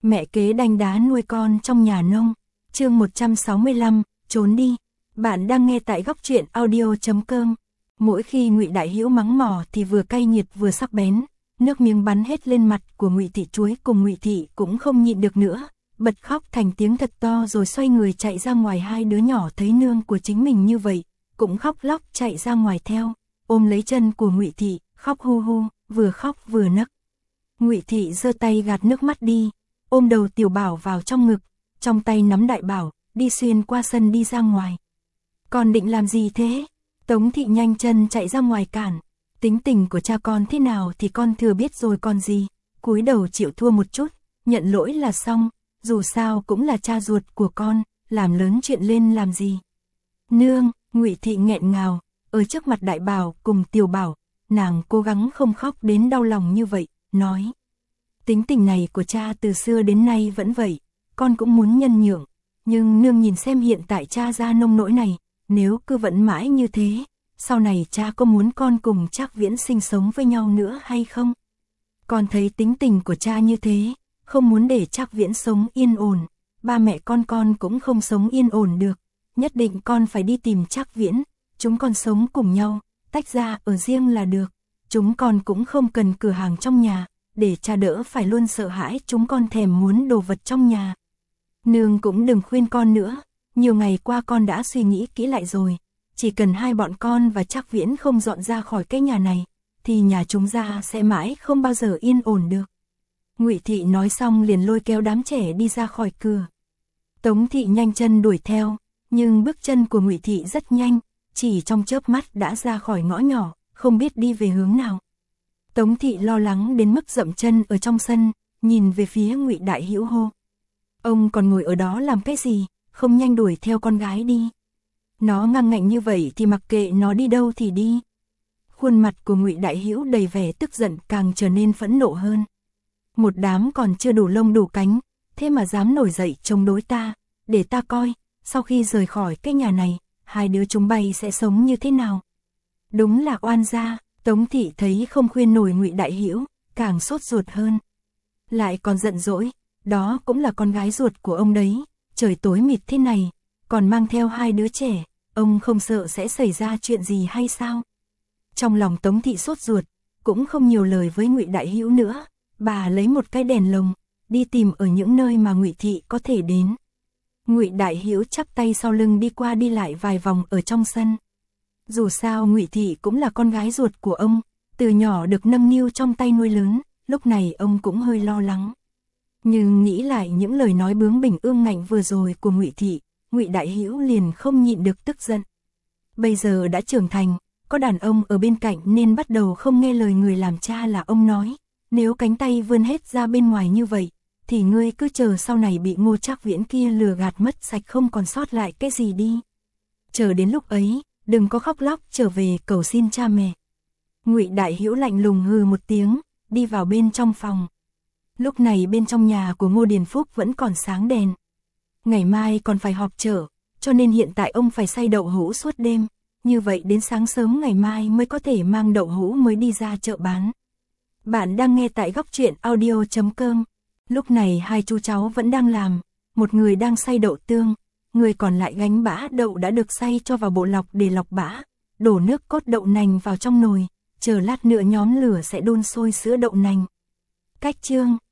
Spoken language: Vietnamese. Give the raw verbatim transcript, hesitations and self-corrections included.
Mẹ kế đanh đá nuôi con trong nhà nông. Chương một trăm sáu mươi lăm, trốn đi. Bạn đang nghe tại góc truyện audio chấm com. Mỗi khi Ngụy Đại Hữu mắng mỏ thì vừa cay nghiệt vừa sắc bén, nước miếng bắn hết lên mặt của Ngụy Thị Chuối, cùng Ngụy Thị cũng không nhịn được nữa, bật khóc thành tiếng thật to rồi xoay người chạy ra ngoài. Hai đứa nhỏ thấy nương của chính mình như vậy, cũng khóc lóc chạy ra ngoài theo, ôm lấy chân của Ngụy Thị, khóc hu hu, vừa khóc vừa nấc. Ngụy Thị giơ tay gạt nước mắt đi, ôm đầu Tiểu Bảo vào trong ngực, trong tay nắm Đại Bảo, đi xuyên qua sân đi ra ngoài. Con định làm gì thế? Tống Thị nhanh chân chạy ra ngoài cản. Tính tình của cha con thế nào thì con thừa biết rồi còn gì. Cúi đầu chịu thua một chút, nhận lỗi là xong, dù sao cũng là cha ruột của con, làm lớn chuyện lên làm gì. Nương, Ngụy Thị nghẹn ngào, ở trước mặt Đại Bảo cùng Tiểu Bảo, nàng cố gắng không khóc đến đau lòng như vậy, nói. Tính tình này của cha từ xưa đến nay vẫn vậy, con cũng muốn nhân nhượng, nhưng nương nhìn xem hiện tại cha ra nông nỗi này, nếu cứ vẫn mãi như thế, sau này cha có muốn con cùng Trác Viễn sinh sống với nhau nữa hay không? Con thấy tính tình của cha như thế, không muốn để Trác Viễn sống yên ổn, ba mẹ con con cũng không sống yên ổn được, nhất định con phải đi tìm Trác Viễn, chúng con sống cùng nhau, tách ra ở riêng là được, chúng con cũng không cần cửa hàng trong nhà, để cha đỡ phải luôn sợ hãi chúng con thèm muốn đồ vật trong nhà. Nương cũng đừng khuyên con nữa, nhiều ngày qua con đã suy nghĩ kỹ lại rồi, chỉ cần hai bọn con và Trác Viễn không dọn ra khỏi cái nhà này, thì nhà chúng ta sẽ mãi không bao giờ yên ổn được. Ngụy Thị nói xong liền lôi kéo đám trẻ đi ra khỏi cửa. Tống Thị nhanh chân đuổi theo, nhưng bước chân của Ngụy Thị rất nhanh, chỉ trong chớp mắt đã ra khỏi ngõ nhỏ, không biết đi về hướng nào. Tống Thị lo lắng đến mức dậm chân ở trong sân, nhìn về phía Ngụy Đại Hữu hô. Ông còn ngồi ở đó làm cái gì, không nhanh đuổi theo con gái đi. Nó ngang ngạnh như vậy thì mặc kệ nó đi đâu thì đi. Khuôn mặt của Ngụy Đại Hữu đầy vẻ tức giận, càng trở nên phẫn nộ hơn. Một đám còn chưa đủ lông đủ cánh, thế mà dám nổi dậy chống đối ta, để ta coi, sau khi rời khỏi cái nhà này, hai đứa chúng bay sẽ sống như thế nào. Đúng là oan gia. Tống Thị thấy không khuyên nổi Ngụy Đại Hữu, càng sốt ruột hơn. Lại còn giận dỗi, đó cũng là con gái ruột của ông đấy, trời tối mịt thế này, còn mang theo hai đứa trẻ, ông không sợ sẽ xảy ra chuyện gì hay sao? Trong lòng Tống Thị sốt ruột, cũng không nhiều lời với Ngụy Đại Hữu nữa, bà lấy một cái đèn lồng, đi tìm ở những nơi mà Ngụy Thị có thể đến. Ngụy Đại Hữu chắp tay sau lưng đi qua đi lại vài vòng ở trong sân. Dù sao Ngụy Thị cũng là con gái ruột của ông, từ nhỏ được nâng niu trong tay nuôi lớn, lúc này ông cũng hơi lo lắng. Nhưng nghĩ lại những lời nói bướng bỉnh ương ngạnh vừa rồi của Ngụy Thị, Ngụy Đại Hữu liền không nhịn được tức giận. Bây giờ đã trưởng thành, có đàn ông ở bên cạnh nên bắt đầu không nghe lời người làm cha là ông nói, nếu cánh tay vươn hết ra bên ngoài như vậy, thì ngươi cứ chờ sau này bị Ngô Trác Viễn kia lừa gạt mất sạch không còn sót lại cái gì đi. Chờ đến lúc ấy, đừng có khóc lóc trở về cầu xin cha mẹ. Ngụy Đại Hữu lạnh lùng hừ một tiếng, đi vào bên trong phòng. Lúc này bên trong nhà của Ngô Điền Phúc vẫn còn sáng đèn. Ngày mai còn phải họp chợ, cho nên hiện tại ông phải xay đậu hũ suốt đêm, như vậy đến sáng sớm ngày mai mới có thể mang đậu hũ mới đi ra chợ bán. Bạn đang nghe tại góc truyện audio chấm com. Lúc này hai chú cháu vẫn đang làm, một người đang xay đậu tương, người còn lại gánh bã đậu đã được xay cho vào bộ lọc để lọc bã, đổ nước cốt đậu nành vào trong nồi, chờ lát nữa nhóm lửa sẽ đun sôi sữa đậu nành. Cách chương